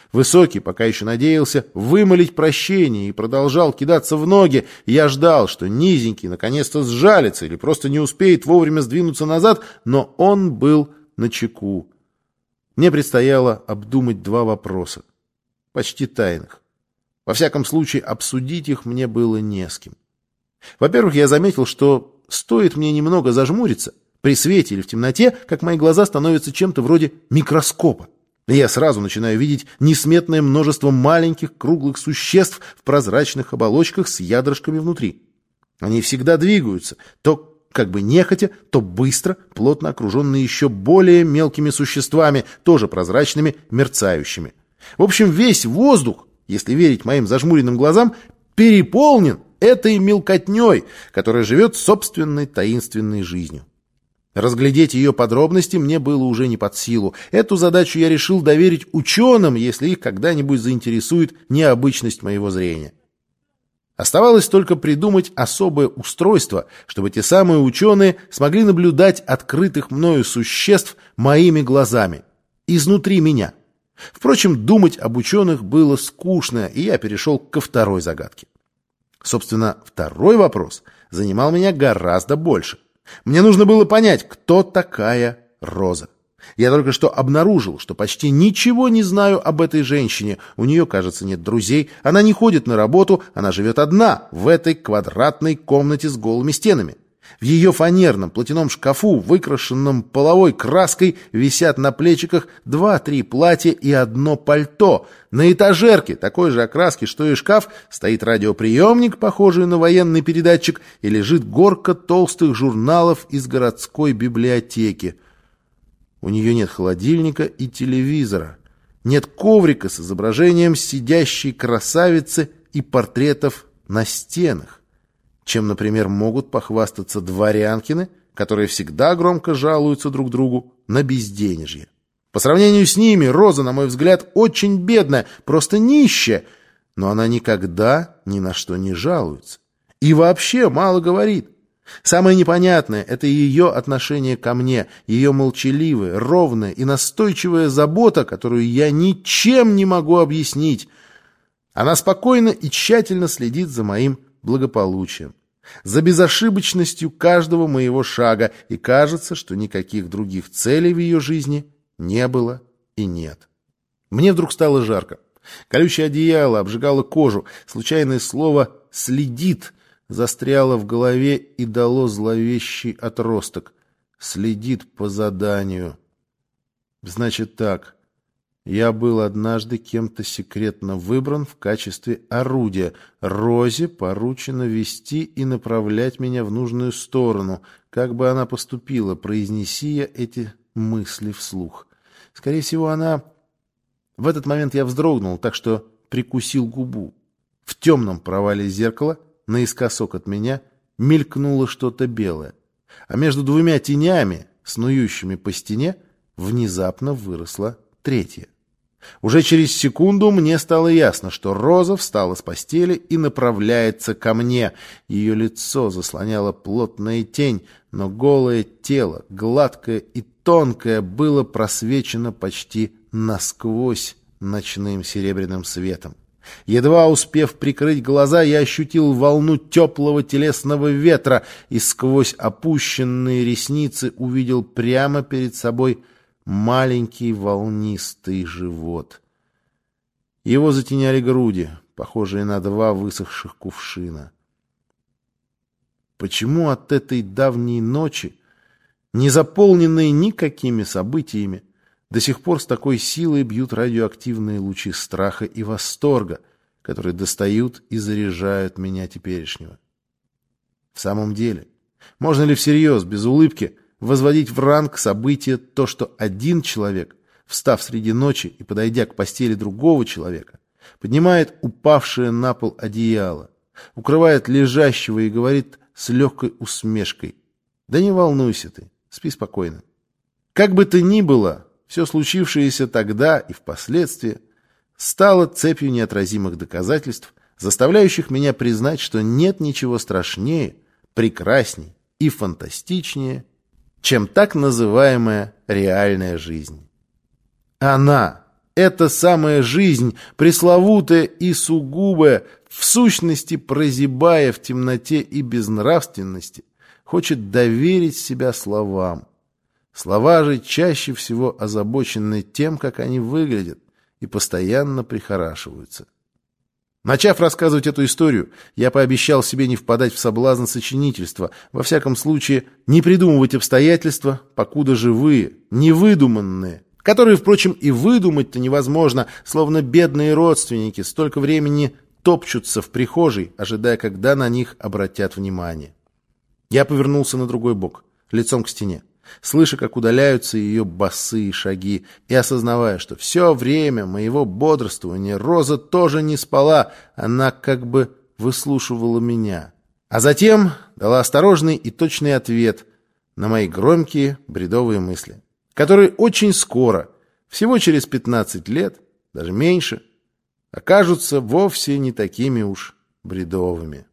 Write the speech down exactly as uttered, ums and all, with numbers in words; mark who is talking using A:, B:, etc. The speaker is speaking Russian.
A: Высокий пока еще надеялся вымолить прощение и продолжал кидаться в ноги. Я ждал, что низенький наконец-то сжалится или просто не успеет вовремя сдвинуться назад, но он был начеку. Мне предстояло обдумать два вопроса, почти тайных. Во всяком случае, обсудить их мне было не с кем. Во-первых, я заметил, что стоит мне немного зажмуриться, при свете или в темноте, как мои глаза становятся чем-то вроде микроскопа. И я сразу начинаю видеть несметное множество маленьких круглых существ в прозрачных оболочках с ядрышками внутри. Они всегда двигаются, то как бы нехотя, то быстро, плотно окруженные еще более мелкими существами, тоже прозрачными, мерцающими. В общем, весь воздух, если верить моим зажмуренным глазам, переполнен этой мелкотней, которая живет собственной таинственной жизнью. Разглядеть ее подробности мне было уже не под силу. Эту задачу я решил доверить ученым, если их когда-нибудь заинтересует необычность моего зрения. Оставалось только придумать особое устройство, чтобы те самые ученые смогли наблюдать открытых мною существ моими глазами, изнутри меня. Впрочем, думать об ученых было скучно, и я перешел ко второй загадке. Собственно, второй вопрос занимал меня гораздо больше. Мне нужно было понять, кто такая Роза. Я только что обнаружил, что почти ничего не знаю об этой женщине. У нее, кажется, нет друзей, она не ходит на работу, она живет одна в этой квадратной комнате с голыми стенами. В ее фанерном платяном шкафу, выкрашенном половой краской, висят на плечиках два-три платья и одно пальто. На этажерке такой же окраски, что и шкаф, стоит радиоприемник, похожий на военный передатчик, и лежит горка толстых журналов из городской библиотеки. У нее нет холодильника и телевизора. Нет коврика с изображением сидящей красавицы и портретов на стенах, чем, например, могут похвастаться дворянкины, которые всегда громко жалуются друг другу на безденежье. По сравнению с ними Роза, на мой взгляд, очень бедная, просто нищая, но она никогда ни на что не жалуется. И вообще мало говорит. Самое непонятное — это ее отношение ко мне, ее молчаливая, ровная и настойчивая забота, которую я ничем не могу объяснить. Она спокойно и тщательно следит за моим благополучием, за безошибочностью каждого моего шага, и кажется, что никаких других целей в ее жизни не было и нет. Мне вдруг стало жарко. Колючее одеяло обжигало кожу. Случайное слово «следит» застряло в голове и дало зловещий отросток. Следит по заданию. Значит так. Я был однажды кем-то секретно выбран в качестве орудия. Розе поручено вести и направлять меня в нужную сторону. Как бы она поступила, произнеси я эти мысли вслух. Скорее всего, она... В этот момент я вздрогнул, так что прикусил губу. В темном провале зеркала, наискосок от меня, мелькнуло что-то белое. А между двумя тенями, снующими по стене, внезапно выросла третья. Уже через секунду мне стало ясно, что Роза встала с постели и направляется ко мне. Ее лицо заслоняло плотная тень, но голое тело, гладкое и тонкое, было просвечено почти насквозь ночным серебряным светом. Едва успев прикрыть глаза, я ощутил волну теплого телесного ветра и сквозь опущенные ресницы увидел прямо перед собой маленький волнистый живот. Его затеняли груди, похожие на два высохших кувшина. Почему от этой давней ночи, не заполненной никакими событиями, до сих пор с такой силой бьют радиоактивные лучи страха и восторга, которые достают и заряжают меня теперешнего? В самом деле, можно ли всерьез, без улыбки, возводить в ранг события то, что один человек, встав среди ночи и подойдя к постели другого человека, поднимает упавшее на пол одеяло, укрывает лежащего и говорит с легкой усмешкой: «Да не волнуйся ты, спи спокойно». Как бы то ни было, все случившееся тогда и впоследствии стало цепью неотразимых доказательств, заставляющих меня признать, что нет ничего страшнее, прекрасней и фантастичнее, чем так называемая реальная жизнь. Она, эта самая жизнь, пресловутая и сугубая, в сущности прозябая в темноте и безнравственности, хочет доверить себя словам. Слова же чаще всего озабочены тем, как они выглядят, и постоянно прихорашиваются. Начав рассказывать эту историю, я пообещал себе не впадать в соблазн сочинительства, во всяком случае не придумывать обстоятельства, покуда живые, невыдуманные, которые, впрочем, и выдумать-то невозможно, словно бедные родственники столько времени топчутся в прихожей, ожидая, когда на них обратят внимание. Я повернулся на другой бок, лицом к стене, слыша, как удаляются ее босые шаги, и осознавая, что все время моего бодрствования Роза тоже не спала, она как бы выслушивала меня. А затем дала осторожный и точный ответ на мои громкие бредовые мысли, которые очень скоро, всего через пятнадцать лет, даже меньше, окажутся вовсе не такими уж бредовыми.